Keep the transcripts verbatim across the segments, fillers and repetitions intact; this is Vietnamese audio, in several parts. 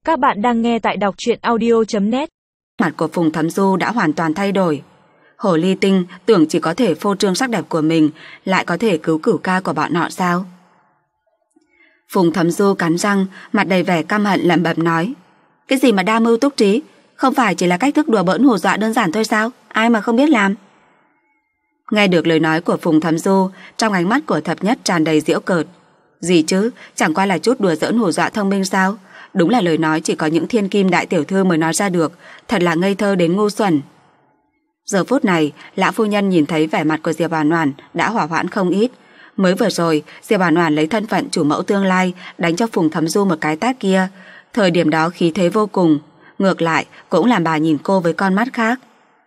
Các bạn đang nghe tại đọc truyện audio chấm net. Mặt của Phùng Thấm Du đã hoàn toàn thay đổi. Hồ ly tinh tưởng chỉ có thể phô trương sắc đẹp của mình lại có thể cứu cửu ca của bọn họ sao? Phùng Thấm Du cắn răng, mặt đầy vẻ căm hận lẩm bẩm nói: cái gì mà đa mưu túc trí, không phải chỉ là cách thức đùa bỡn hù dọa đơn giản thôi sao? Ai mà không biết làm? Nghe được lời nói của Phùng Thấm Du, trong ánh mắt của Thập Nhất tràn đầy giễu cợt. Gì chứ, chẳng qua là chút đùa giỡn hù dọa thông minh sao? Đúng là lời nói chỉ có những thiên kim đại tiểu thư mới nói ra được, thật là ngây thơ đến ngu xuẩn. Giờ phút này, lão phu nhân nhìn thấy vẻ mặt của Diệp Oản Oản đã hỏa hoãn không ít. Mới vừa rồi, Diệp Oản Oản lấy thân phận chủ mẫu tương lai đánh cho Phùng Thấm Du một cái tát kia, thời điểm đó khí thế vô cùng, ngược lại cũng làm bà nhìn cô với con mắt khác.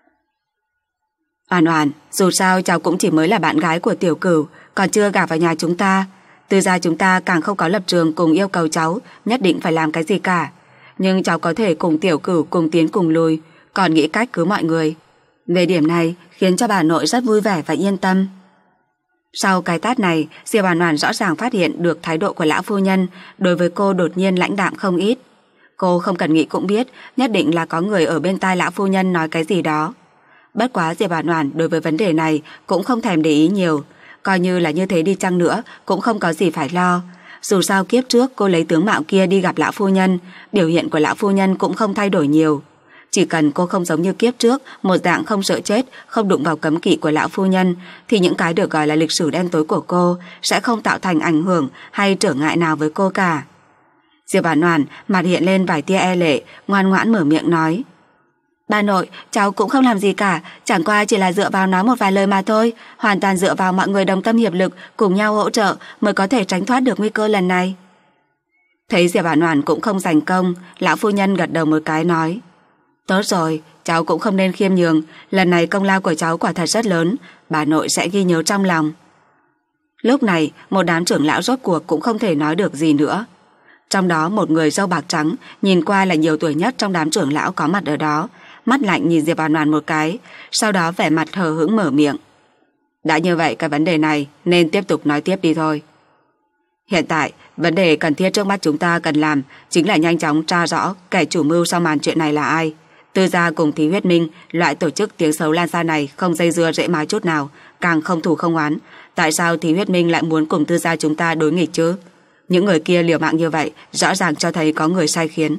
Oản Oản, dù sao cháu cũng chỉ mới là bạn gái của tiểu cửu, còn chưa gả vào nhà chúng ta. Từ gia chúng ta càng không có lập trường cùng yêu cầu cháu nhất định phải làm cái gì cả. Nhưng cháu có thể cùng tiểu cửu cùng tiến cùng lùi, còn nghĩ cách cứu mọi người. Về điểm này khiến cho bà nội rất vui vẻ và yên tâm. Sau cái tát này, Diệp Oản Oản rõ ràng phát hiện được thái độ của lão phu nhân đối với cô đột nhiên lãnh đạm không ít. Cô không cần nghĩ cũng biết nhất định là có người ở bên tai lão phu nhân nói cái gì đó. Bất quá Diệp Oản Oản đối với vấn đề này cũng không thèm để ý nhiều, coi như là như thế đi chăng nữa cũng không có gì phải lo. Dù sao kiếp trước cô lấy tướng mạo kia đi gặp lão phu nhân, biểu hiện của lão phu nhân cũng không thay đổi nhiều. Chỉ cần cô không giống như kiếp trước, một dạng không sợ chết, không đụng vào cấm kỵ của lão phu nhân, thì những cái được gọi là lịch sử đen tối của cô sẽ không tạo thành ảnh hưởng hay trở ngại nào với cô cả. Diệp Oản Oản mặt hiện lên vài tia e lệ, ngoan ngoãn mở miệng nói: bà nội, cháu cũng không làm gì cả, chẳng qua chỉ là dựa vào nói một vài lời mà thôi, hoàn toàn dựa vào mọi người đồng tâm hiệp lực cùng nhau hỗ trợ mới có thể tránh thoát được nguy cơ lần này. Thấy Diệp Oản Oản cũng không giành công, lão phu nhân gật đầu một cái nói: tốt rồi, cháu cũng không nên khiêm nhường, lần này công lao của cháu quả thật rất lớn, bà nội sẽ ghi nhớ trong lòng. Lúc này, một đám trưởng lão rốt cuộc cũng không thể nói được gì nữa. Trong đó một người râu bạc trắng, nhìn qua là nhiều tuổi nhất trong đám trưởng lão có mặt ở đó, mắt lạnh nhìn Diệp Oản Oản một cái, sau đó vẻ mặt hờ hững mở miệng: đã như vậy, cái vấn đề này nên tiếp tục nói tiếp đi thôi. Hiện tại, vấn đề cần thiết trước mắt chúng ta cần làm chính là nhanh chóng tra rõ kẻ chủ mưu sau màn chuyện này là ai. Tư gia cùng Thí Huyết Minh, loại tổ chức tiếng xấu lan xa này không dây dưa rễ mái chút nào, càng không thù không oán. Tại sao Thí Huyết Minh lại muốn cùng Tư gia chúng ta đối nghịch chứ? Những người kia liều mạng như vậy, rõ ràng cho thấy có người sai khiến.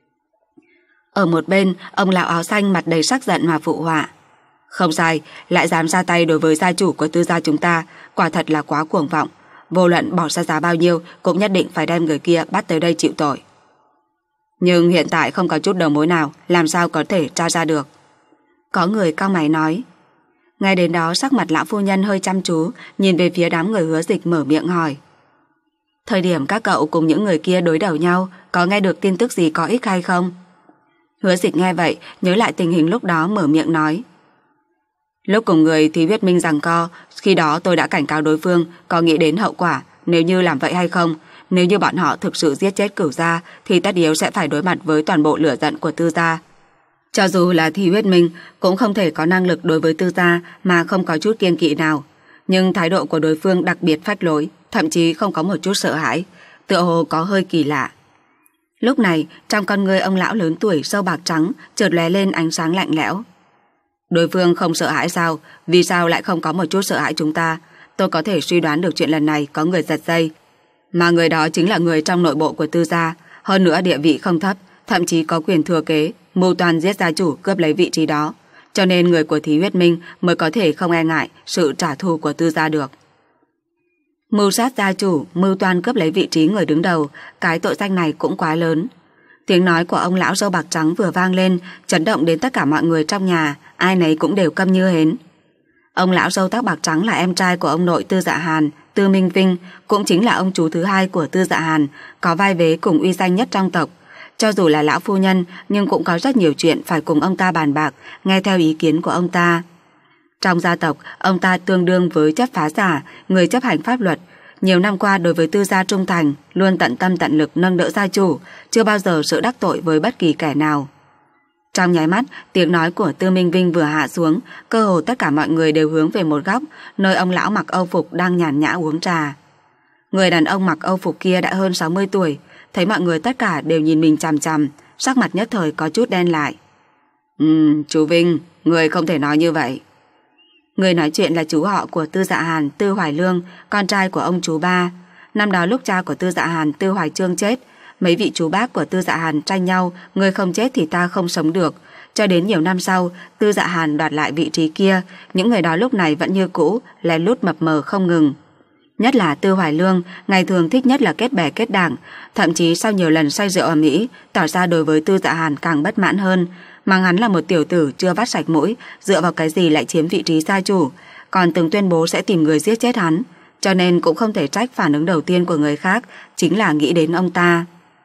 Ở một bên, ông lão áo xanh mặt đầy sắc giận mà phụ họa: không sai, lại dám ra tay đối với gia chủ của Tư gia chúng ta, quả thật là quá cuồng vọng. Vô luận bỏ ra giá bao nhiêu cũng nhất định phải đem người kia bắt tới đây chịu tội. Nhưng hiện tại không có chút đầu mối nào, làm sao có thể tra ra được? Có người cau mày nói. Ngay đến đó sắc mặt lão phu nhân hơi chăm chú, nhìn về phía đám người Hứa Dịch mở miệng hỏi: thời điểm các cậu cùng những người kia đối đầu nhau, có nghe được tin tức gì có ích hay không? Hứa Dịch nghe vậy, nhớ lại tình hình lúc đó mở miệng nói: lúc cùng người thì Huyết Minh giằng co, khi đó tôi đã cảnh cáo đối phương, có nghĩ đến hậu quả nếu như làm vậy hay không. Nếu như bọn họ thực sự giết chết Cửu gia thì tất yếu sẽ phải đối mặt với toàn bộ lửa giận của Tư gia. Cho dù là Thi Huyết Minh cũng không thể có năng lực đối với Tư gia mà không có chút kiêng kỵ nào. Nhưng thái độ của đối phương đặc biệt phách lối, thậm chí không có một chút sợ hãi, tựa hồ có hơi kỳ lạ. Lúc này, trong con người ông lão lớn tuổi râu bạc trắng chợt lóe lên ánh sáng lạnh lẽo. Đối phương không sợ hãi sao? Vì sao lại không có một chút sợ hãi chúng ta? Tôi có thể suy đoán được chuyện lần này có người giật dây, mà người đó chính là người trong nội bộ của Tư gia, hơn nữa địa vị không thấp, thậm chí có quyền thừa kế, mưu toan giết gia chủ cướp lấy vị trí đó, cho nên người của Thí Huyết Minh mới có thể không e ngại sự trả thù của Tư gia được. Mưu sát gia chủ, mưu toan cướp lấy vị trí người đứng đầu, cái tội danh này cũng quá lớn. Tiếng nói của ông lão râu bạc trắng vừa vang lên, chấn động đến tất cả mọi người trong nhà, ai nấy cũng đều câm như hến. Ông lão râu tóc bạc trắng là em trai của ông nội Tư Dạ Hàn, Tư Minh Vinh, cũng chính là ông chú thứ hai của Tư Dạ Hàn, có vai vế cùng uy danh nhất trong tộc. Cho dù là lão phu nhân, nhưng cũng có rất nhiều chuyện phải cùng ông ta bàn bạc, nghe theo ý kiến của ông ta. Trong gia tộc, ông ta tương đương với chấp phá giả, người chấp hành pháp luật. Nhiều năm qua đối với Tư gia trung thành, luôn tận tâm tận lực nâng đỡ gia chủ, chưa bao giờ sự đắc tội với bất kỳ kẻ nào. Trong nháy mắt, tiếng nói của Tư Minh Vinh vừa hạ xuống, cơ hồ tất cả mọi người đều hướng về một góc, nơi ông lão mặc âu phục đang nhàn nhã uống trà. Người đàn ông mặc âu phục kia đã hơn sáu mươi tuổi, thấy mọi người tất cả đều nhìn mình chằm chằm, sắc mặt nhất thời có chút đen lại. Ừm, chú Vinh, người không thể nói như vậy. Người nói chuyện là chú họ của Tư Dạ Hàn, Tư Hoài Lương, con trai của ông chú ba. Năm đó lúc cha của Tư Dạ Hàn, Tư Hoài Trương chết, mấy vị chú bác của Tư Dạ Hàn tranh nhau, người không chết thì ta không sống được. Cho đến nhiều năm sau, Tư Dạ Hàn đoạt lại vị trí kia, những người đó lúc này vẫn như cũ, lén lút mập mờ không ngừng. Nhất là Tư Hoài Lương, ngày thường thích nhất là kết bè kết đảng, thậm chí sau nhiều lần say rượu ở Mỹ, tỏ ra đối với Tư Dạ Hàn càng bất mãn hơn, mang hắn là một tiểu tử chưa vắt sạch mũi, dựa vào cái gì lại chiếm vị trí gia chủ, còn từng tuyên bố sẽ tìm người giết chết hắn, cho nên cũng không thể trách phản ứng đầu tiên của người khác chính là nghĩ đến ông ta.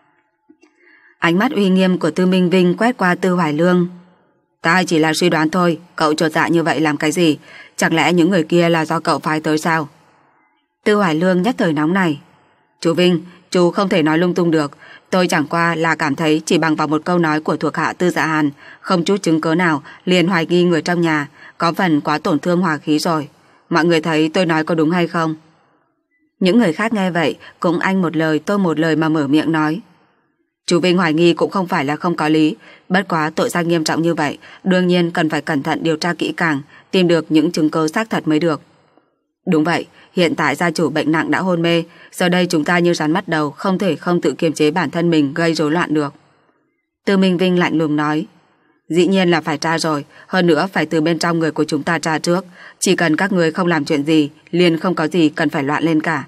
Ánh mắt uy nghiêm của Tư Minh Vinh quét qua Tư Hoài Lương. Ta chỉ là suy đoán thôi, cậu chột dạ như vậy làm cái gì? Chẳng lẽ những người kia là do cậu phái tới sao? Tư Hoài Lương nhất thời nóng này. Chú Vinh, chú không thể nói lung tung được. Tôi chẳng qua là cảm thấy chỉ bằng vào một câu nói của thuộc hạ Tư Dạ Hàn, không chút chứng cớ nào liền hoài nghi người trong nhà, có phần quá tổn thương hòa khí rồi. Mọi người thấy tôi nói có đúng hay không? Những người khác nghe vậy cũng anh một lời tôi một lời mà mở miệng nói. Chú Vinh hoài nghi cũng không phải là không có lý, bất quá tội danh nghiêm trọng như vậy, đương nhiên cần phải cẩn thận điều tra kỹ càng, tìm được những chứng cứ xác thật mới được. Đúng vậy, hiện tại gia chủ bệnh nặng đã hôn mê, giờ đây chúng ta như rắn bắt đầu, không thể không tự kiềm chế bản thân mình gây rối loạn được. Tư Minh Vinh lạnh lùng nói. Dĩ nhiên là phải tra rồi, hơn nữa phải từ bên trong người của chúng ta tra trước, chỉ cần các người không làm chuyện gì, liền không có gì cần phải loạn lên cả.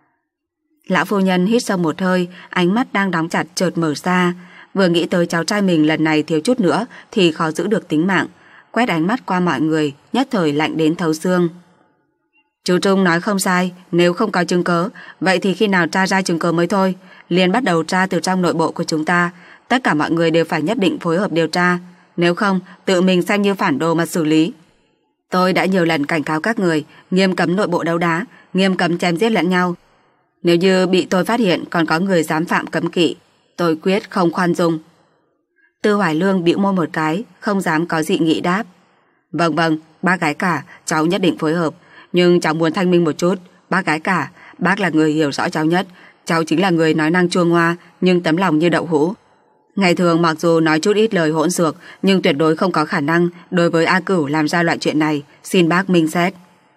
Lão phu nhân hít sâu một hơi, ánh mắt đang đóng chặt chợt mở ra, vừa nghĩ tới cháu trai mình lần này thiếu chút nữa thì khó giữ được tính mạng, quét ánh mắt qua mọi người, nhất thời lạnh đến thấu xương. Chú Trung nói không sai, nếu không có chứng cớ, vậy thì khi nào tra ra chứng cớ mới thôi, liền bắt đầu tra từ trong nội bộ của chúng ta, tất cả mọi người đều phải nhất định phối hợp điều tra, nếu không tự mình xem như phản đồ mà xử lý. Tôi đã nhiều lần cảnh cáo các người, nghiêm cấm nội bộ đấu đá, nghiêm cấm chém giết lẫn nhau. Nếu như bị tôi phát hiện còn có người dám phạm cấm kỵ, tôi quyết không khoan dung. Tư Hoài Lương bĩu môi một cái, không dám có dị nghị đáp. Vâng vâng, bác gái cả, cháu nhất định phối hợp. Nhưng cháu muốn thanh minh một chút, bác gái cả, bác là người hiểu rõ cháu nhất. Cháu chính là người nói năng chua ngoa, nhưng tấm lòng như đậu hũ. Ngày thường mặc dù nói chút ít lời hỗn xược, nhưng tuyệt đối không có khả năng đối với A Cửu làm ra loại chuyện này, xin bác minh xét.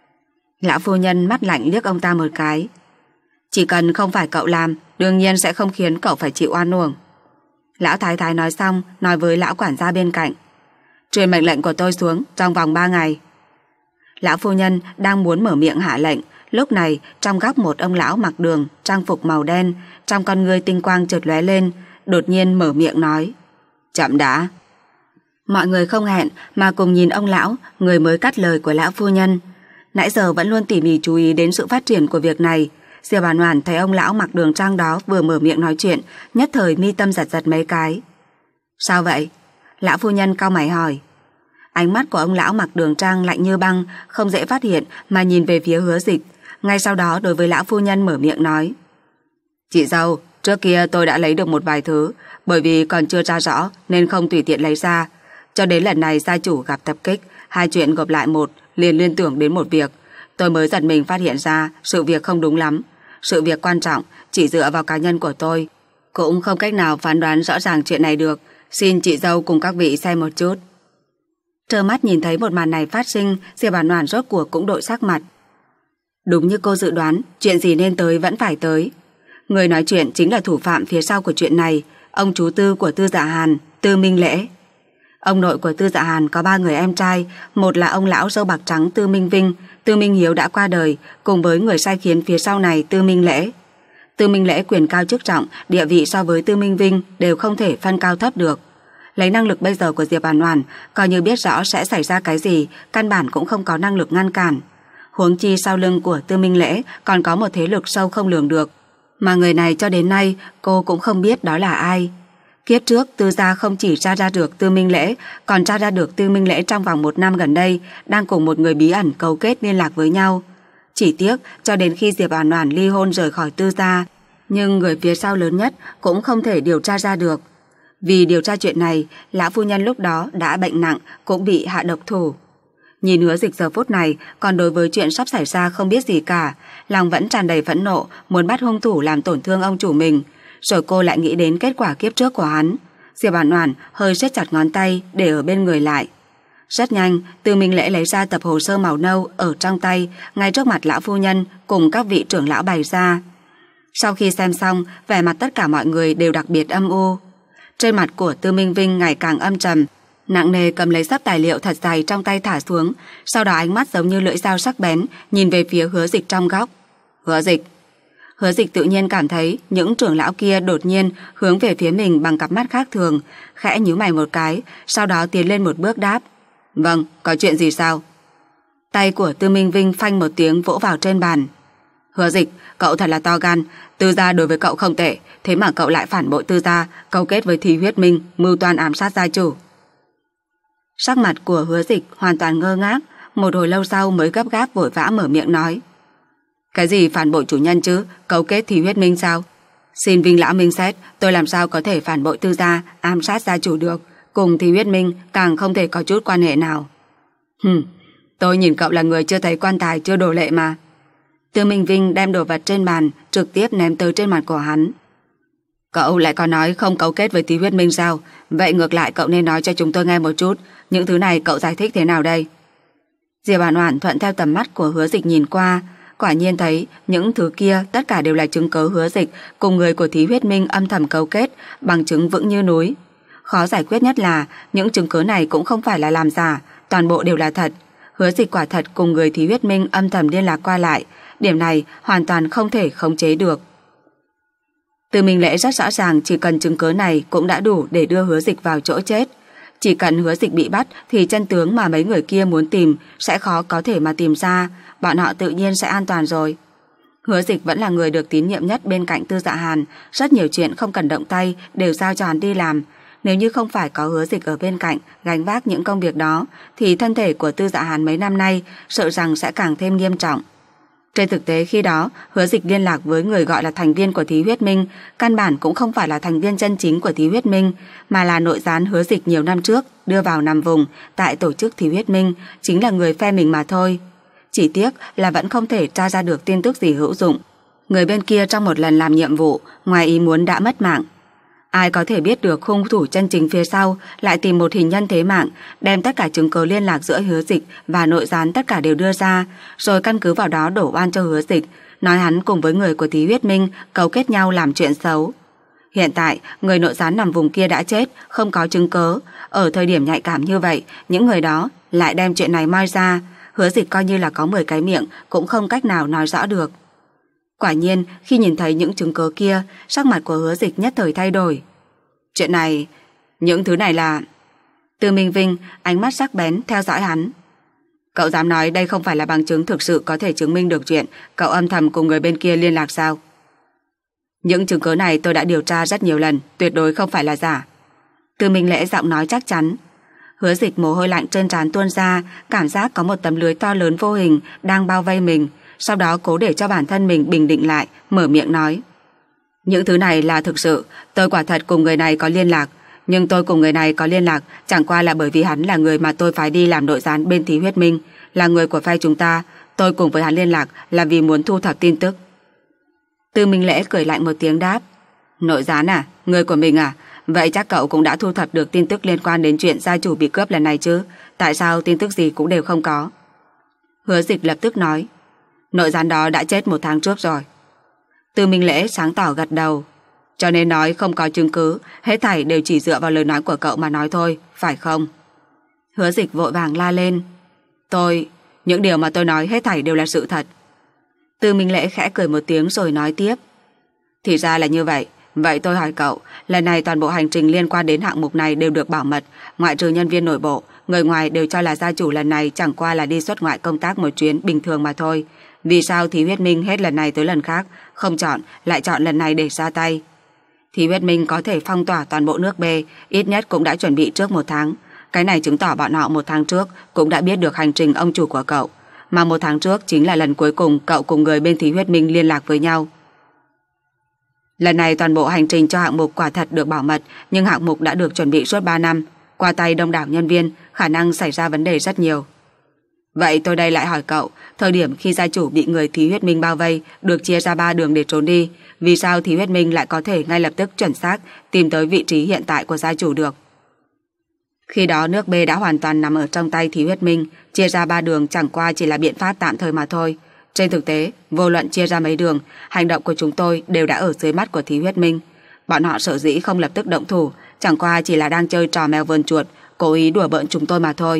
Lão phu nhân mắt lạnh liếc ông ta một cái. Chỉ cần không phải cậu làm, đương nhiên sẽ không khiến cậu phải chịu oan uổng. Lão thái thái nói xong, nói với lão quản gia bên cạnh. Truyền mệnh lệnh của tôi xuống trong vòng ba ngày. Lão phu nhân đang muốn mở miệng hạ lệnh, lúc này trong góc một ông lão mặc đường, trang phục màu đen, trong con ngươi tinh quang chợt lóe lên, đột nhiên mở miệng nói. Chậm đã. Mọi người không hẹn mà cùng nhìn ông lão, người mới cắt lời của lão phu nhân. Nãy giờ vẫn luôn tỉ mỉ chú ý đến sự phát triển của việc này. Diệp Bản Hoàn thấy ông lão mặc đường trang đó vừa mở miệng nói chuyện, nhất thời mi tâm giật giật mấy cái. Sao vậy? Lão phu nhân cau mày hỏi. Ánh mắt của ông lão mặc đường trang lạnh như băng, không dễ phát hiện mà nhìn về phía Hứa Dịch. Ngay sau đó đối với lão phu nhân mở miệng nói. Chị dâu, trước kia tôi đã lấy được một vài thứ, bởi vì còn chưa tra rõ nên không tùy tiện lấy ra. Cho đến lần này gia chủ gặp tập kích, hai chuyện gộp lại một, liền liên tưởng đến một việc. Tôi mới giật mình phát hiện ra sự việc không đúng lắm. Sự việc quan trọng chỉ dựa vào cá nhân của tôi, cũng không cách nào phán đoán rõ ràng chuyện này được. Xin chị dâu cùng các vị xem một chút. Trơ mắt nhìn thấy một màn này phát sinh, Diệp Bản Hoàn rốt cuộc cũng đổi sắc mặt. Đúng như cô dự đoán, chuyện gì nên tới vẫn phải tới. Người nói chuyện chính là thủ phạm phía sau của chuyện này, ông chú tư của Tư Dạ Hàn, Tư Minh Lễ. Ông nội của Tư Dạ Hàn có ba người em trai, một là ông lão râu bạc trắng Tư Minh Vinh, Tư Minh Hiếu đã qua đời, cùng với người sai khiến phía sau này Tư Minh Lễ. Tư Minh Lễ quyền cao chức trọng, địa vị so với Tư Minh Vinh đều không thể phân cao thấp được. Lấy năng lực bây giờ của Diệp Bản Hoàn, coi như biết rõ sẽ xảy ra cái gì, căn bản cũng không có năng lực ngăn cản. Huống chi sau lưng của Tư Minh Lễ còn có một thế lực sâu không lường được, mà người này cho đến nay cô cũng không biết đó là ai. Kiếp trước Tư gia không chỉ tra ra được Tư Minh Lễ, còn tra ra được Tư Minh Lễ trong vòng một năm gần đây đang cùng một người bí ẩn cấu kết liên lạc với nhau. Chỉ tiếc cho đến khi Diệp Bản Hoàn ly hôn rời khỏi Tư gia, nhưng người phía sau lớn nhất cũng không thể điều tra ra được. Vì điều tra chuyện này, lão phu nhân lúc đó đã bệnh nặng, cũng bị hạ độc thủ. Nhìn Hứa Dịch giờ phút này còn đối với chuyện sắp xảy ra không biết gì cả, lòng vẫn tràn đầy phẫn nộ, muốn bắt hung thủ làm tổn thương ông chủ mình. rồi cô lại nghĩ đến kết quả kiếp trước của hắn. Diệp Oản Oản hơi siết chặt ngón tay để ở bên người lại. Rất nhanh, Từ Minh Lễ lấy ra tập hồ sơ màu nâu ở trong tay, ngay trước mặt lão phu nhân cùng các vị trưởng lão bày ra. Sau khi xem xong, vẻ mặt tất cả mọi người đều đặc biệt âm u. Trên mặt của Tư Minh Vinh ngày càng âm trầm, nặng nề cầm lấy sắp tài liệu thật dày trong tay thả xuống, sau đó ánh mắt giống như lưỡi dao sắc bén nhìn về phía Hứa Dịch trong góc. Hứa Dịch. Hứa Dịch tự nhiên cảm thấy những trưởng lão kia đột nhiên hướng về phía mình bằng cặp mắt khác thường, khẽ nhíu mày một cái, sau đó tiến lên một bước đáp. Vâng, có chuyện gì sao? Tay của Tư Minh Vinh phanh một tiếng vỗ vào trên bàn. Hứa Dịch, cậu thật là to gan, Tư gia đối với cậu không tệ, thế mà cậu lại phản bội Tư gia, cấu kết với Thì Huyết Minh, mưu toan ám sát gia chủ. Sắc mặt của Hứa Dịch hoàn toàn ngơ ngác, một hồi lâu sau mới gấp gáp vội vã mở miệng nói. Cái gì phản bội chủ nhân chứ, cấu kết Thì Huyết Minh sao? Xin Vinh lão minh xét, tôi làm sao có thể phản bội Tư gia, ám sát gia chủ được, cùng Thì Huyết Minh càng không thể có chút quan hệ nào. Hừm, tôi nhìn cậu là người chưa thấy quan tài chưa đổ lệ mà. Tư Minh Vinh đem đồ vật trên bàn trực tiếp ném tới trên mặt của hắn. Cậu lại còn nói không cấu kết với Tí Huyết Minh sao? Vậy ngược lại cậu nên nói cho chúng tôi nghe một chút, những thứ này cậu giải thích thế nào đây? Diệp Oản Oản thuận theo tầm mắt của Hứa Dịch nhìn qua, quả nhiên thấy những thứ kia tất cả đều là chứng cứ Hứa Dịch cùng người của Tí Huyết Minh âm thầm cấu kết, bằng chứng vững như núi. Khó giải quyết nhất là những chứng cứ này cũng không phải là làm giả, toàn bộ đều là thật. Hứa Dịch quả thật cùng người Tí Huyết Minh âm thầm liên lạc qua lại, điểm này hoàn toàn không thể khống chế được. Từ Minh Lễ rất rõ ràng chỉ cần chứng cứ này cũng đã đủ để đưa Hứa Dịch vào chỗ chết. Chỉ cần Hứa Dịch bị bắt thì chân tướng mà mấy người kia muốn tìm sẽ khó có thể mà tìm ra, bọn họ tự nhiên sẽ an toàn rồi. Hứa Dịch vẫn là người được tín nhiệm nhất bên cạnh Tư Dạ Hàn, rất nhiều chuyện không cần động tay đều giao cho hắn đi làm. Nếu như không phải có Hứa Dịch ở bên cạnh gánh vác những công việc đó thì thân thể của Tư Dạ Hàn mấy năm nay sợ rằng sẽ càng thêm nghiêm trọng. Trên thực tế khi đó, Hứa Dịch liên lạc với người gọi là thành viên của Thí Huyết Minh, căn bản cũng không phải là thành viên chân chính của Thí Huyết Minh, mà là nội gián Hứa Dịch nhiều năm trước đưa vào nằm vùng tại tổ chức Thí Huyết Minh, chính là người phe mình mà thôi. Chỉ tiếc là vẫn không thể tra ra được tin tức gì hữu dụng. Người bên kia trong một lần làm nhiệm vụ, ngoài ý muốn đã mất mạng. Ai có thể biết được hung thủ chân chính phía sau lại tìm một hình nhân thế mạng, đem tất cả chứng cứ liên lạc giữa Hứa Dịch và nội gián tất cả đều đưa ra, rồi căn cứ vào đó đổ oan cho Hứa Dịch, nói hắn cùng với người của Thí Huyết Minh cấu kết nhau làm chuyện xấu. Hiện tại, người nội gián nằm vùng kia đã chết, không có chứng cứ. Ở thời điểm nhạy cảm như vậy, những người đó lại đem chuyện này moi ra. Hứa Dịch coi như là có mười cái miệng cũng không cách nào nói rõ được. Quả nhiên, khi nhìn thấy những chứng cứ kia, sắc mặt của Hứa Dịch nhất thời thay đổi. Chuyện này, những thứ này là... Từ Minh Vinh, ánh mắt sắc bén theo dõi hắn. Cậu dám nói đây không phải là bằng chứng thực sự có thể chứng minh được chuyện cậu âm thầm cùng người bên kia liên lạc sao? Những chứng cứ này tôi đã điều tra rất nhiều lần, tuyệt đối không phải là giả. Từ Minh Lễ giọng nói chắc chắn. Hứa Dịch mồ hôi lạnh trên trán tuôn ra, cảm giác có một tấm lưới to lớn vô hình đang bao vây mình, sau đó cố để cho bản thân mình bình định lại, mở miệng nói. Những thứ này là thực sự, tôi quả thật cùng người này có liên lạc, nhưng tôi cùng người này có liên lạc chẳng qua là bởi vì hắn là người mà tôi phái đi làm nội gián bên Thí Huyết Minh, là người của phe chúng ta, tôi cùng với hắn liên lạc là vì muốn thu thập tin tức. Tư Minh Lễ cười lạnh một tiếng đáp. Nội gián à? Người của mình à? Vậy chắc cậu cũng đã thu thập được tin tức liên quan đến chuyện gia chủ bị cướp lần này chứ? Tại sao tin tức gì cũng đều không có? Hứa Dịch lập tức nói. Nội gián đó đã chết một tháng trước rồi. Tư Minh Lễ sáng tỏ gật đầu. Cho nên nói không có chứng cứ, hết thảy đều chỉ dựa vào lời nói của cậu mà nói thôi, phải không? Hứa Dịch vội vàng la lên. Tôi, những điều mà tôi nói hết thảy đều là sự thật. Tư Minh Lễ khẽ cười một tiếng rồi nói tiếp. Thì ra là như vậy. Vậy tôi hỏi cậu, lần này toàn bộ hành trình liên quan đến hạng mục này đều được bảo mật, ngoại trừ nhân viên nội bộ, người ngoài đều cho là gia chủ lần này chẳng qua là đi xuất ngoại công tác một chuyến bình thường mà thôi. Vì sao Thí Huyết Minh hết lần này tới lần khác không chọn, lại chọn lần này để ra tay? Thí Huyết Minh có thể phong tỏa toàn bộ nước B, ít nhất cũng đã chuẩn bị trước một tháng. Cái này chứng tỏ bọn họ một tháng trước cũng đã biết được hành trình ông chủ của cậu, mà một tháng trước chính là lần cuối cùng cậu cùng người bên Thí Huyết Minh liên lạc với nhau. Lần này toàn bộ hành trình cho hạng mục quả thật được bảo mật, nhưng hạng mục đã được chuẩn bị suốt ba năm, qua tay đông đảo nhân viên, khả năng xảy ra vấn đề rất nhiều. Vậy tôi đây lại hỏi cậu, thời điểm khi gia chủ bị người Thí Huyết Minh bao vây, được chia ra ba đường để trốn đi, vì sao Thí Huyết Minh lại có thể ngay lập tức chuẩn xác tìm tới vị trí hiện tại của gia chủ được? Khi đó nước B đã hoàn toàn nằm ở trong tay Thí Huyết Minh, chia ra ba đường chẳng qua chỉ là biện pháp tạm thời mà thôi. Trên thực tế, vô luận chia ra mấy đường, hành động của chúng tôi đều đã ở dưới mắt của Thí Huyết Minh. Bọn họ sở dĩ không lập tức động thủ, chẳng qua chỉ là đang chơi trò mèo vờn chuột, cố ý đùa bỡn chúng tôi mà thôi.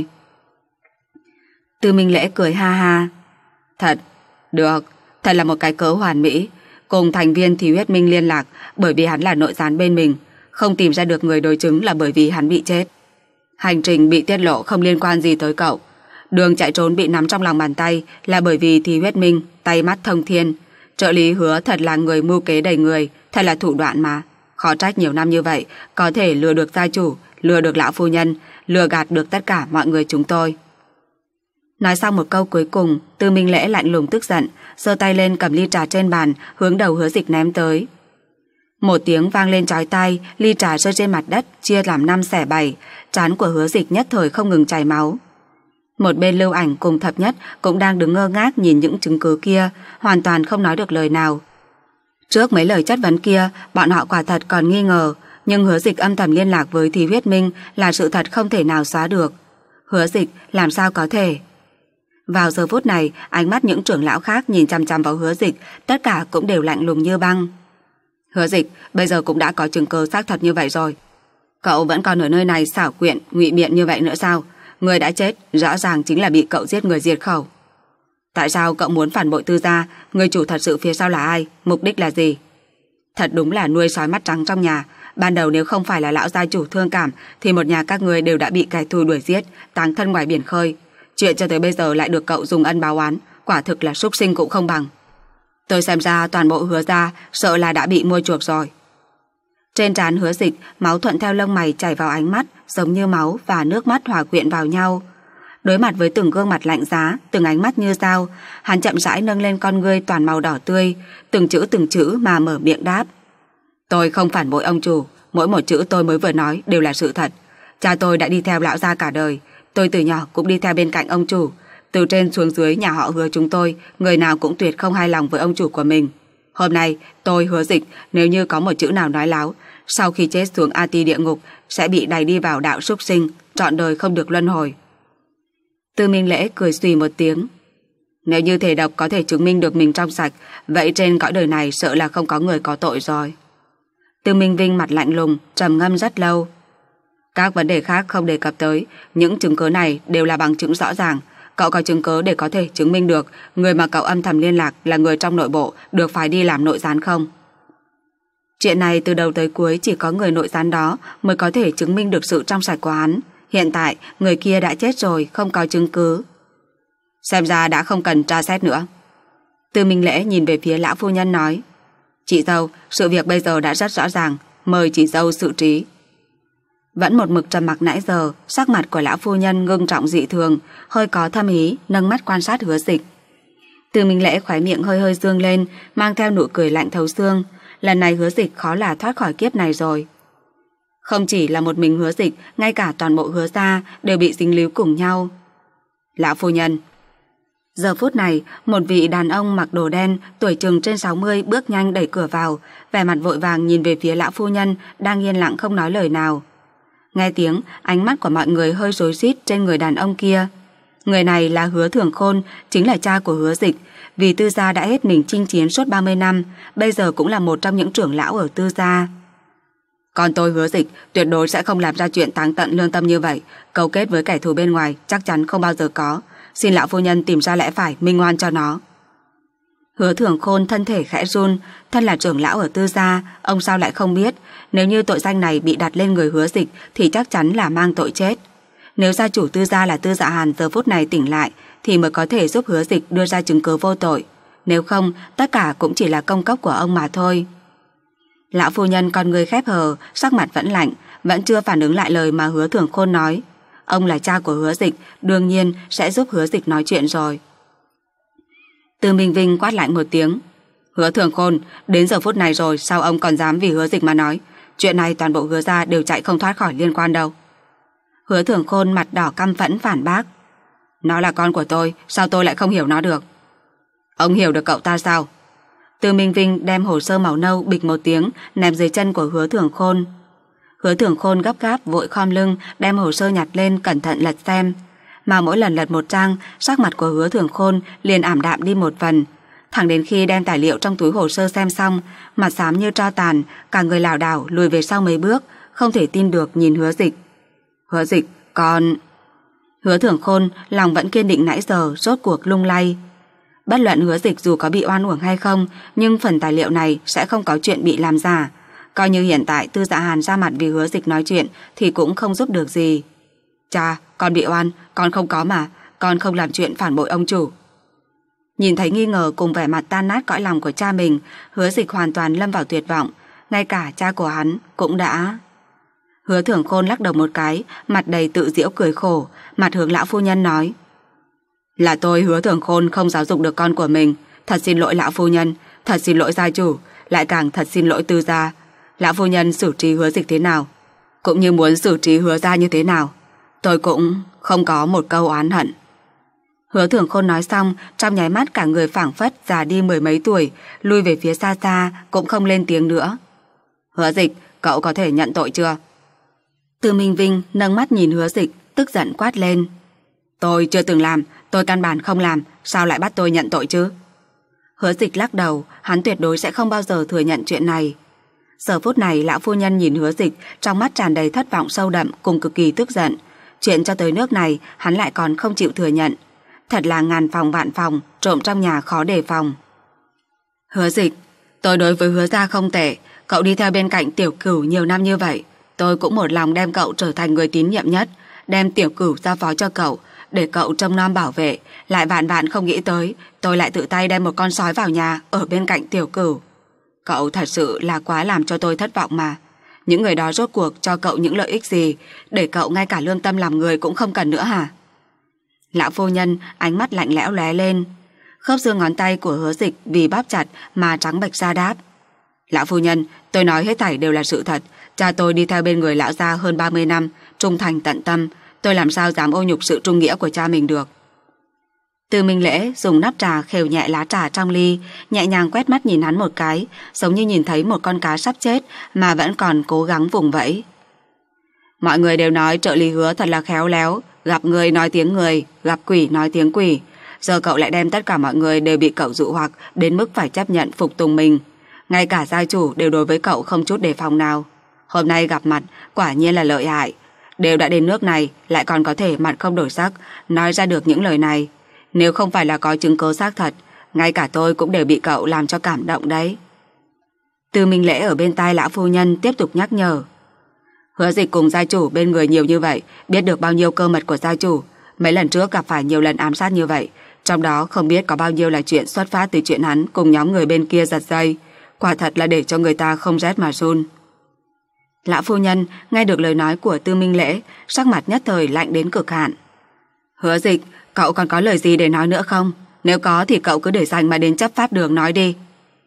Tư Minh Lễ cười ha ha. Thật, được, thật là một cái cớ hoàn mỹ. Cùng thành viên Thí Huyết Minh liên lạc, bởi vì hắn là nội gián bên mình, không tìm ra được người đối chứng là bởi vì hắn bị chết. Hành trình bị tiết lộ không liên quan gì tới cậu. Đường chạy trốn bị nắm trong lòng bàn tay là bởi vì Thí Huyết Minh tay mắt thông thiên. Trợ lý Hứa thật là người mưu kế đầy người, thật là thủ đoạn mà. Khó trách nhiều năm như vậy có thể lừa được gia chủ, lừa được lão phu nhân, lừa gạt được tất cả mọi người chúng tôi. Nói xong một câu cuối cùng, Tư Minh Lễ lạnh lùng tức giận, giơ tay lên cầm ly trà trên bàn, hướng đầu Hứa Dịch ném tới. Một tiếng vang lên chói tai, ly trà rơi trên mặt đất, chia làm năm xẻ bảy, trán của Hứa Dịch nhất thời không ngừng chảy máu. Một bên Lưu Ảnh cùng Thập Nhất cũng đang đứng ngơ ngác nhìn những chứng cứ kia, hoàn toàn không nói được lời nào. Trước mấy lời chất vấn kia, bọn họ quả thật còn nghi ngờ, nhưng Hứa Dịch âm thầm liên lạc với Thí Huyết Minh là sự thật không thể nào xóa được. Hứa Dịch làm sao có thể? Vào giờ phút này, ánh mắt những trưởng lão khác nhìn chằm chằm vào Hứa Dịch, tất cả cũng đều lạnh lùng như băng. Hứa Dịch, bây giờ cũng đã có chứng cứ xác thật như vậy rồi. Cậu vẫn còn ở nơi này xảo quyện, ngụy biện như vậy nữa sao? Người đã chết, rõ ràng chính là bị cậu giết người diệt khẩu. Tại sao cậu muốn phản bội Tư gia? Người chủ thật sự phía sau là ai? Mục đích là gì? Thật đúng là nuôi sói mắt trắng trong nhà. Ban đầu nếu không phải là lão gia chủ thương cảm, thì một nhà các người đều đã bị kẻ thù đuổi giết, táng thân ngoài biển khơi. Chuyện cho tới bây giờ lại được cậu dùng ân báo oán, quả thực là súc sinh cũng không bằng. Tôi xem ra toàn bộ Hứa gia sợ là đã bị mua chuộc rồi. Trên trán Hứa Dịch, máu thuận theo lông mày chảy vào ánh mắt, giống như máu và nước mắt hòa quyện vào nhau. Đối mặt với từng gương mặt lạnh giá, từng ánh mắt như dao, hắn chậm rãi nâng lên con ngươi toàn màu đỏ tươi, từng chữ từng chữ mà mở miệng đáp. Tôi không phản bội ông chủ, mỗi một chữ tôi mới vừa nói đều là sự thật. Cha tôi đã đi theo lão gia cả đời, tôi từ nhỏ cũng đi theo bên cạnh ông chủ. Từ trên xuống dưới nhà họ Hứa chúng tôi, người nào cũng tuyệt không hài lòng với ông chủ của mình. Hôm nay, tôi Hứa Dịch, nếu như có một chữ nào nói láo, sau khi chết xuống A Ti địa ngục, sẽ bị đày đi vào đạo súc sinh, trọn đời không được luân hồi. Tư Minh Lễ cười xùy một tiếng. Nếu như thể độc có thể chứng minh được mình trong sạch, vậy trên cõi đời này sợ là không có người có tội rồi. Tư Minh Vinh mặt lạnh lùng, trầm ngâm rất lâu. Các vấn đề khác không đề cập tới, những chứng cứ này đều là bằng chứng rõ ràng. Cậu có chứng cứ để có thể chứng minh được người mà cậu âm thầm liên lạc là người trong nội bộ được phái đi làm nội gián không? Chuyện này từ đầu tới cuối chỉ có người nội gián đó mới có thể chứng minh được sự trong sạch của hắn. Hiện tại người kia đã chết rồi, không có chứng cứ. Xem ra đã không cần tra xét nữa. Tư Minh Lễ nhìn về phía lão phu nhân nói. Chị dâu, sự việc bây giờ đã rất rõ ràng, mời chị dâu xử trí. Vẫn một mực trầm mặc nãy giờ, sắc mặt của lão phu nhân ngưng trọng dị thường, hơi có thâm ý, nâng mắt quan sát Hứa Dịch. Tư Minh Lễ khóe miệng hơi hơi dương lên, mang theo nụ cười lạnh thấu xương. Lần này Hứa Dịch khó là thoát khỏi kiếp này rồi. Không chỉ là một mình Hứa Dịch, ngay cả toàn bộ Hứa gia đều bị dính líu cùng nhau. Lão phu nhân. Giờ phút này, một vị đàn ông mặc đồ đen, tuổi chừng trên sáu mươi bước nhanh đẩy cửa vào, vẻ mặt vội vàng nhìn về phía lão phu nhân đang yên lặng không nói lời nào. Nghe tiếng, ánh mắt của mọi người hơi rối rít trên người đàn ông kia. Người này là Hứa Thường Khôn, chính là cha của Hứa Dịch. Vì Tư gia đã hết mình chinh chiến suốt ba mươi năm, bây giờ cũng là một trong những trưởng lão ở Tư gia. Còn tôi Hứa Dịch tuyệt đối sẽ không làm ra chuyện táng tận lương tâm như vậy, cấu kết với kẻ thù bên ngoài chắc chắn không bao giờ có. Xin lão phu nhân tìm ra lẽ phải, minh oan cho nó. Hứa Thường Khôn thân thể khẽ run, thân là trưởng lão ở Tư gia, ông sao lại không biết, nếu như tội danh này bị đặt lên người Hứa Dịch thì chắc chắn là mang tội chết. Nếu gia chủ Tư gia là Tư Dạ Hàn giờ phút này tỉnh lại thì mới có thể giúp Hứa Dịch đưa ra chứng cứ vô tội, nếu không tất cả cũng chỉ là công cốc của ông mà thôi. Lão phu nhân con người khép hờ, sắc mặt vẫn lạnh, vẫn chưa phản ứng lại lời mà Hứa Thường Khôn nói. Ông là cha của Hứa Dịch, đương nhiên sẽ giúp Hứa Dịch nói chuyện rồi. Tư Minh Vinh quát lạnh một tiếng. Hứa Thường Khôn, đến giờ phút này rồi sao ông còn dám vì Hứa Dịch mà nói? Chuyện này toàn bộ Hứa gia đều chạy không thoát khỏi liên quan đâu. Hứa Thường Khôn mặt đỏ căm phẫn phản bác. Nó là con của tôi, sao tôi lại không hiểu nó được? Ông hiểu được cậu ta sao? Từ Minh Vinh đem hồ sơ màu nâu bịch một tiếng ném dưới chân của Hứa Thường Khôn. Hứa Thường Khôn gấp gáp vội khom lưng đem hồ sơ nhặt lên cẩn thận lật xem. Mà mỗi lần lật một trang, sắc mặt của Hứa Thường Khôn liền ảm đạm đi một phần. Thẳng đến khi đem tài liệu trong túi hồ sơ xem xong, mặt xám như tro tàn, cả người lảo đảo lùi về sau mấy bước, không thể tin được nhìn Hứa Dịch. Hứa Dịch, con... Hứa Thường Khôn lòng vẫn kiên định nãy giờ rốt cuộc lung lay. Bất luận Hứa Dịch dù có bị oan uổng hay không, nhưng phần tài liệu này sẽ không có chuyện bị làm giả. Coi như hiện tại Tư Dạ Hàn ra mặt vì Hứa Dịch nói chuyện thì cũng không giúp được gì. Cha, con bị oan, con không có mà, con không làm chuyện phản bội ông chủ. Nhìn thấy nghi ngờ cùng vẻ mặt tan nát cõi lòng của cha mình, Hứa Dịch hoàn toàn lâm vào tuyệt vọng. Ngay cả cha của hắn cũng đã... Hứa Thường Khôn lắc đầu một cái, mặt đầy tự giễu cười khổ, mặt hướng lão phu nhân nói: Là tôi Hứa Thường Khôn không giáo dục được con của mình. Thật xin lỗi lão phu nhân, thật xin lỗi gia chủ, lại càng thật xin lỗi Tư gia. Lão phu nhân xử trí Hứa Dịch thế nào, cũng như muốn xử trí Hứa gia như thế nào, tôi cũng không có một câu oán hận. Hứa Thường Khôn nói xong, trong nháy mắt cả người phảng phất già đi mười mấy tuổi, lui về phía xa xa, cũng không lên tiếng nữa. Hứa Dịch, cậu có thể nhận tội chưa? Từ Minh Vinh nâng mắt nhìn Hứa Dịch, tức giận quát lên: Tôi chưa từng làm, tôi căn bản không làm, sao lại bắt tôi nhận tội chứ? Hứa Dịch lắc đầu, hắn tuyệt đối sẽ không bao giờ thừa nhận chuyện này. Giờ phút này lão phu nhân nhìn Hứa Dịch, trong mắt tràn đầy thất vọng sâu đậm cùng cực kỳ tức giận. Chuyện cho tới nước này hắn lại còn không chịu thừa nhận. Thật là ngàn phòng vạn phòng, trộm trong nhà khó đề phòng. Hứa Dịch, tôi đối với Hứa gia không tệ, cậu đi theo bên cạnh Tiểu Cửu nhiều năm như vậy, tôi cũng một lòng đem cậu trở thành người tín nhiệm nhất, đem Tiểu Cửu giao phó cho cậu, để cậu trông nom bảo vệ. Lại vạn vạn không nghĩ tới tôi lại tự tay đem một con sói vào nhà ở bên cạnh Tiểu Cửu. Cậu thật sự là quá làm cho tôi thất vọng mà. Những người đó rốt cuộc cho cậu những lợi ích gì, để cậu ngay cả lương tâm làm người cũng không cần nữa hả? Lão phu nhân ánh mắt lạnh lẽo lóe lên. Khớp xương ngón tay của Hứa Dịch vì bóp chặt mà trắng bệch ra đáp: Lão phu nhân, tôi nói hết thảy đều là sự thật. Cha tôi đi theo bên người lão gia hơn ba mươi năm, trung thành tận tâm, tôi làm sao dám ô nhục sự trung nghĩa của cha mình được. Từ Minh Lễ dùng nắp trà khều nhẹ lá trà trong ly, nhẹ nhàng quét mắt nhìn hắn một cái, giống như nhìn thấy một con cá sắp chết mà vẫn còn cố gắng vùng vẫy. Mọi người đều nói trợ lý Hứa thật là khéo léo, gặp người nói tiếng người, gặp quỷ nói tiếng quỷ. Giờ cậu lại đem tất cả mọi người đều bị cậu dụ hoặc đến mức phải chấp nhận phục tùng mình. Ngay cả gia chủ đều đối với cậu không chút đề phòng nào. Hôm nay gặp mặt quả nhiên là lợi hại. Đều đã đến nước này lại còn có thể mặt không đổi sắc nói ra được những lời này. Nếu không phải là có chứng cứ xác thật, ngay cả tôi cũng đều bị cậu làm cho cảm động đấy. Từ Minh Lễ ở bên tai lão phu nhân tiếp tục nhắc nhở: Hứa Dịch cùng gia chủ bên người nhiều như vậy, biết được bao nhiêu cơ mật của gia chủ. Mấy lần trước gặp phải nhiều lần ám sát như vậy, trong đó không biết có bao nhiêu là chuyện xuất phát từ chuyện hắn cùng nhóm người bên kia giật dây. Quả thật là để cho người ta không rét mà run. Lão phu nhân nghe được lời nói của Tư Minh Lễ, sắc mặt nhất thời lạnh đến cực hạn. Hứa Dịch, cậu còn có lời gì để nói nữa không? Nếu có thì cậu cứ để dành mà đến chấp pháp đường nói đi.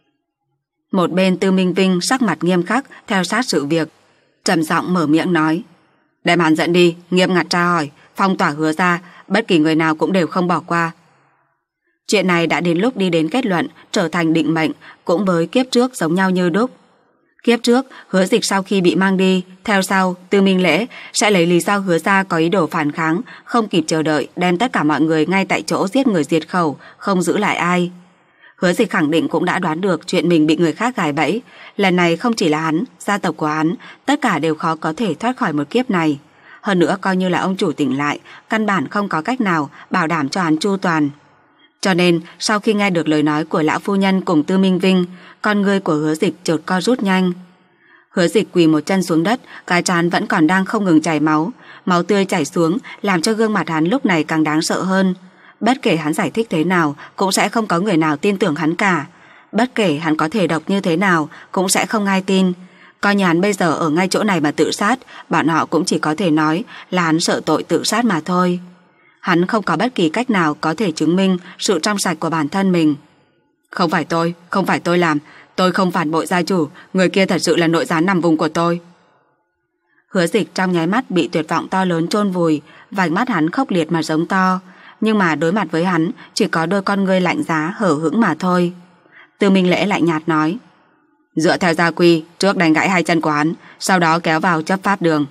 Một bên Tư Minh Vinh sắc mặt nghiêm khắc theo sát sự việc, trầm giọng mở miệng nói: Đem hắn dẫn đi, nghiêm ngặt tra hỏi, phong tỏa Hứa ra, bất kỳ người nào cũng đều không bỏ qua. Chuyện này đã đến lúc đi đến kết luận, trở thành định mệnh, cũng với kiếp trước giống nhau như đúc. Kiếp trước, Hứa Dịch sau khi bị mang đi, theo sau, Tư Minh Lễ sẽ lấy lý do Hứa ra có ý đồ phản kháng, không kịp chờ đợi, đem tất cả mọi người ngay tại chỗ giết người diệt khẩu, không giữ lại ai. Hứa Dịch khẳng định cũng đã đoán được chuyện mình bị người khác gài bẫy. Lần này không chỉ là hắn, gia tộc của hắn, tất cả đều khó có thể thoát khỏi một kiếp này. Hơn nữa coi như là ông chủ tỉnh lại, căn bản không có cách nào bảo đảm cho hắn chu toàn. Cho nên, sau khi nghe được lời nói của lão phu nhân cùng Tư Minh Vinh, con ngươi của Hứa Dịch chợt co rút nhanh. Hứa Dịch quỳ một chân xuống đất, cái trán vẫn còn đang không ngừng chảy máu, máu tươi chảy xuống làm cho gương mặt hắn lúc này càng đáng sợ hơn. Bất kể hắn giải thích thế nào, cũng sẽ không có người nào tin tưởng hắn cả. Bất kể hắn có thể độc như thế nào, cũng sẽ không ai tin. Coi như hắn bây giờ ở ngay chỗ này mà tự sát, bọn họ cũng chỉ có thể nói là hắn sợ tội tự sát mà thôi. Hắn không có bất kỳ cách nào có thể chứng minh sự trong sạch của bản thân mình. Không phải tôi, không phải tôi làm, tôi không phản bội gia chủ, người kia thật sự là nội gián nằm vùng của tôi. Hứa Dịch trong nháy mắt bị tuyệt vọng to lớn chôn vùi, vành mắt hắn khốc liệt mà giống to. nhưng mà đối mặt với hắn chỉ có đôi con ngươi lạnh giá hở hững mà thôi. Tư Minh Lễ lạnh nhạt nói: dựa theo gia quy, trước đánh gãy hai chân của hắn, sau đó kéo vào chấp pháp đường.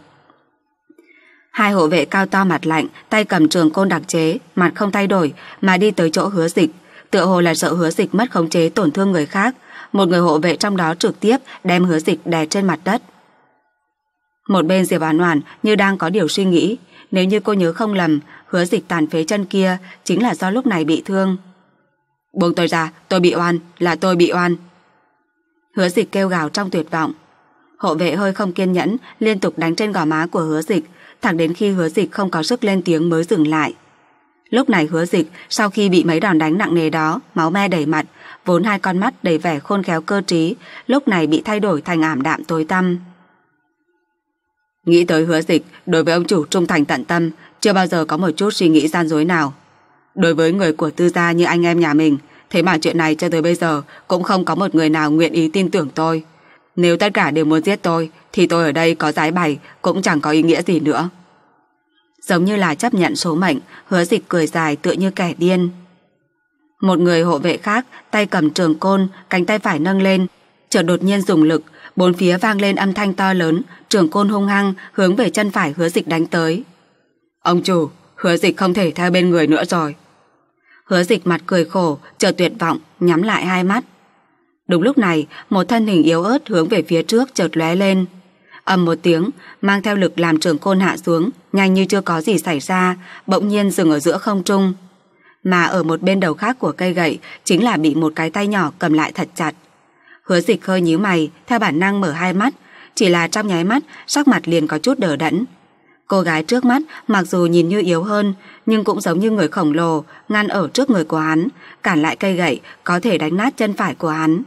Hai hộ vệ cao to mặt lạnh, tay cầm trường côn đặc chế, mặt không thay đổi mà đi tới chỗ Hứa Dịch, tựa hồ là sợ Hứa Dịch mất khống chế tổn thương người khác. Một người hộ vệ trong đó trực tiếp đem Hứa Dịch đè trên mặt đất. Một bên Diệp Oản Oản như đang có điều suy nghĩ, nếu như cô nhớ không lầm, Hứa Dịch tàn phế chân kia chính là do lúc này bị thương. Buông tôi ra, tôi bị oan, là tôi bị oan. Hứa Dịch kêu gào trong tuyệt vọng. Hộ vệ hơi không kiên nhẫn, liên tục đánh trên gò má của Hứa Dịch, thẳng đến khi Hứa Dịch không có sức lên tiếng mới dừng lại. Lúc này Hứa Dịch sau khi bị mấy đòn đánh nặng nề đó, máu me đầy mặt, vốn hai con mắt đầy vẻ khôn khéo cơ trí, lúc này bị thay đổi thành ảm đạm tối tăm. Nghĩ tới Hứa Dịch đối với ông chủ trung thành tận tâm, chưa bao giờ có một chút suy nghĩ gian dối nào. Đối với người của Tư gia như anh em nhà mình, thế mà chuyện này cho tới bây giờ cũng không có một người nào nguyện ý tin tưởng tôi. Nếu tất cả đều muốn giết tôi, thì tôi ở đây có giái bày cũng chẳng có ý nghĩa gì nữa. Giống như là chấp nhận số mệnh, Hứa Dịch cười dài tựa như kẻ điên. Một người hộ vệ khác, tay cầm trường côn, cánh tay phải nâng lên, chợt đột nhiên dùng lực, bốn phía vang lên âm thanh to lớn, trường côn hung hăng hướng về chân phải Hứa Dịch đánh tới. Ông chủ, Hứa Dịch không thể theo bên người nữa rồi. Hứa Dịch mặt cười khổ, chợt tuyệt vọng, nhắm lại hai mắt. Đúng lúc này, một thân hình yếu ớt hướng về phía trước chợt lóe lên. Ầm một tiếng, mang theo lực làm trường côn hạ xuống, nhanh như chưa có gì xảy ra, bỗng nhiên dừng ở giữa không trung. Mà ở một bên đầu khác của cây gậy chính là bị một cái tay nhỏ cầm lại thật chặt. Hứa Dịch hơi nhíu mày, theo bản năng mở hai mắt, chỉ là trong nháy mắt, sắc mặt liền có chút đờ đẫn. Cô gái trước mắt mặc dù nhìn như yếu hơn, nhưng cũng giống như người khổng lồ, ngăn ở trước người của hắn, cản lại cây gậy có thể đánh nát chân phải của hắn.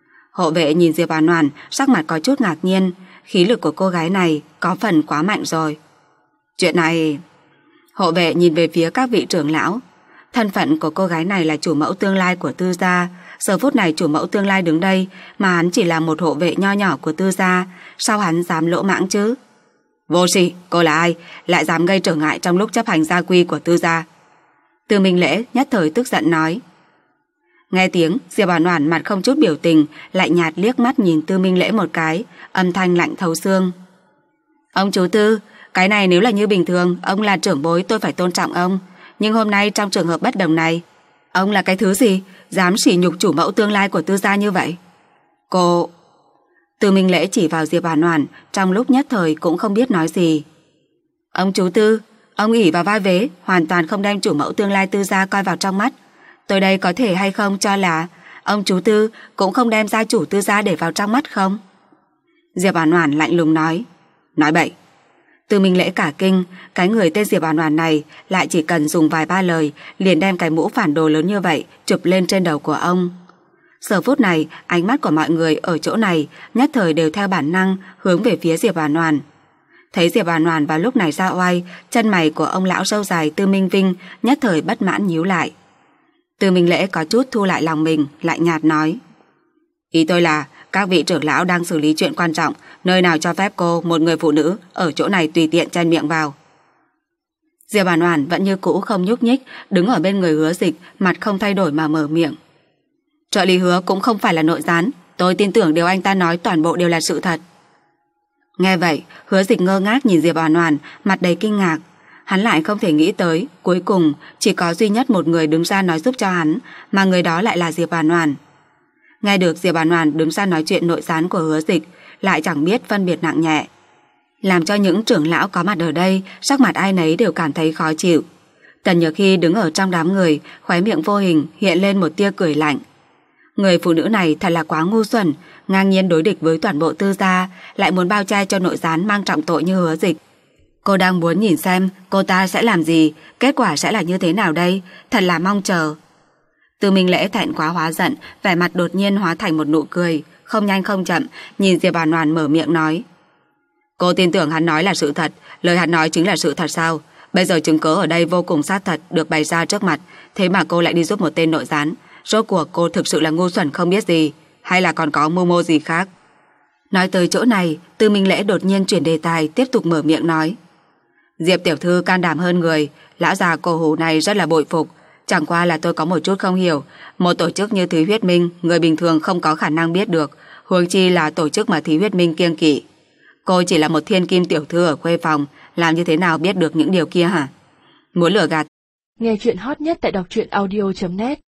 Hộ vệ nhìn Diệp Oản Oản, sắc mặt có chút ngạc nhiên, khí lực của cô gái này có phần quá mạnh rồi. Chuyện này... Hộ vệ nhìn về phía các vị trưởng lão. Thân phận của cô gái này là chủ mẫu tương lai của Tư gia. Giờ phút này chủ mẫu tương lai đứng đây, mà hắn chỉ là một hộ vệ nho nhỏ của Tư gia, sao hắn dám lỗ mãng chứ? Vô sỉ, cô là ai? Lại dám gây trở ngại trong lúc chấp hành gia quy của Tư gia? Tư Minh Lễ nhất thời tức giận nói. Nghe tiếng, Diệp Oản Oản mặt không chút biểu tình, lại nhạt liếc mắt nhìn Tư Minh Lễ một cái, âm thanh lạnh thấu xương. Ông chú Tư, cái này nếu là như bình thường, ông là trưởng bối tôi phải tôn trọng ông. Nhưng hôm nay trong trường hợp bất đồng này, ông là cái thứ gì? Dám sỉ nhục chủ mẫu tương lai của Tư gia như vậy? Cô... Tư Minh Lễ chỉ vào Diệp Oản Oản, trong lúc nhất thời cũng không biết nói gì. Ông chú Tư, ông ỷ vào vai vế, hoàn toàn không đem chủ mẫu tương lai Tư gia coi vào trong mắt. Tôi đây có thể hay không cho là ông chú Tư cũng không đem gia chủ Tư gia để vào trong mắt không? Diệp Oản Oản lạnh lùng nói. Nói bậy. Tư Minh Lễ cả kinh, cái người tên Diệp Oản Oản này lại chỉ cần dùng vài ba lời liền đem cái mũ phản đồ lớn như vậy chụp lên trên đầu của ông. Giờ phút này, ánh mắt của mọi người ở chỗ này nhất thời đều theo bản năng hướng về phía Diệp Oản Oản. Thấy Diệp Oản Oản vào lúc này ra oai, chân mày của ông lão râu dài Tư Minh Vinh nhất thời bất mãn nhíu lại. Tư Minh Lễ có chút thu lại lòng mình, lại nhạt nói. Ý tôi là, các vị trưởng lão đang xử lý chuyện quan trọng, nơi nào cho phép cô, một người phụ nữ, ở chỗ này tùy tiện chen miệng vào. Diệp Oản Oản vẫn như cũ không nhúc nhích, đứng ở bên người Hứa Dịch, mặt không thay đổi mà mở miệng. Trợ lý Hứa cũng không phải là nội gián, tôi tin tưởng điều anh ta nói toàn bộ đều là sự thật. Nghe vậy, Hứa Dịch ngơ ngác nhìn Diệp Oản Oản, mặt đầy kinh ngạc. Hắn lại không thể nghĩ tới, cuối cùng chỉ có duy nhất một người đứng ra nói giúp cho hắn, mà người đó lại là Diệp Oản Oản. Nghe được Diệp Oản Oản đứng ra nói chuyện nội gián của Hứa Dịch, lại chẳng biết phân biệt nặng nhẹ, làm cho những trưởng lão có mặt ở đây, sắc mặt ai nấy đều cảm thấy khó chịu. Tần Nhược Hy đứng ở trong đám người, khóe miệng vô hình hiện lên một tia cười lạnh. Người phụ nữ này thật là quá ngu xuẩn, ngang nhiên đối địch với toàn bộ Tư gia, lại muốn bao che cho nội gián mang trọng tội như Hứa Dịch. Cô đang muốn nhìn xem cô ta sẽ làm gì, kết quả sẽ là như thế nào đây, thật là mong chờ. Tư Minh Lễ thẹn quá hóa giận, vẻ mặt đột nhiên hóa thành một nụ cười, không nhanh không chậm, nhìn Diệp Oản Oản mở miệng nói. Cô tin tưởng hắn nói là sự thật, lời hắn nói chính là sự thật sao? Bây giờ chứng cứ ở đây vô cùng xác thật được bày ra trước mặt, thế mà cô lại đi giúp một tên nội gián. Rốt cuộc cô thực sự là ngu xuẩn không biết gì, hay là còn có mưu mô gì khác? Nói tới chỗ này, Tư Minh Lễ đột nhiên chuyển đề tài, tiếp tục mở miệng nói. Diệp tiểu thư can đảm hơn người, lão già cổ hủ này rất là bội phục. Chẳng qua là tôi có một chút không hiểu, một tổ chức như Thúy Huyết Minh, người bình thường không có khả năng biết được, huống chi là tổ chức mà Thúy Huyết Minh kiêng kỵ. Cô chỉ là một thiên kim tiểu thư ở khuê phòng, làm như thế nào biết được những điều kia hả? Muốn lừa gạt. Nghe chuyện hot nhất tại đọc truyện audio chấm net.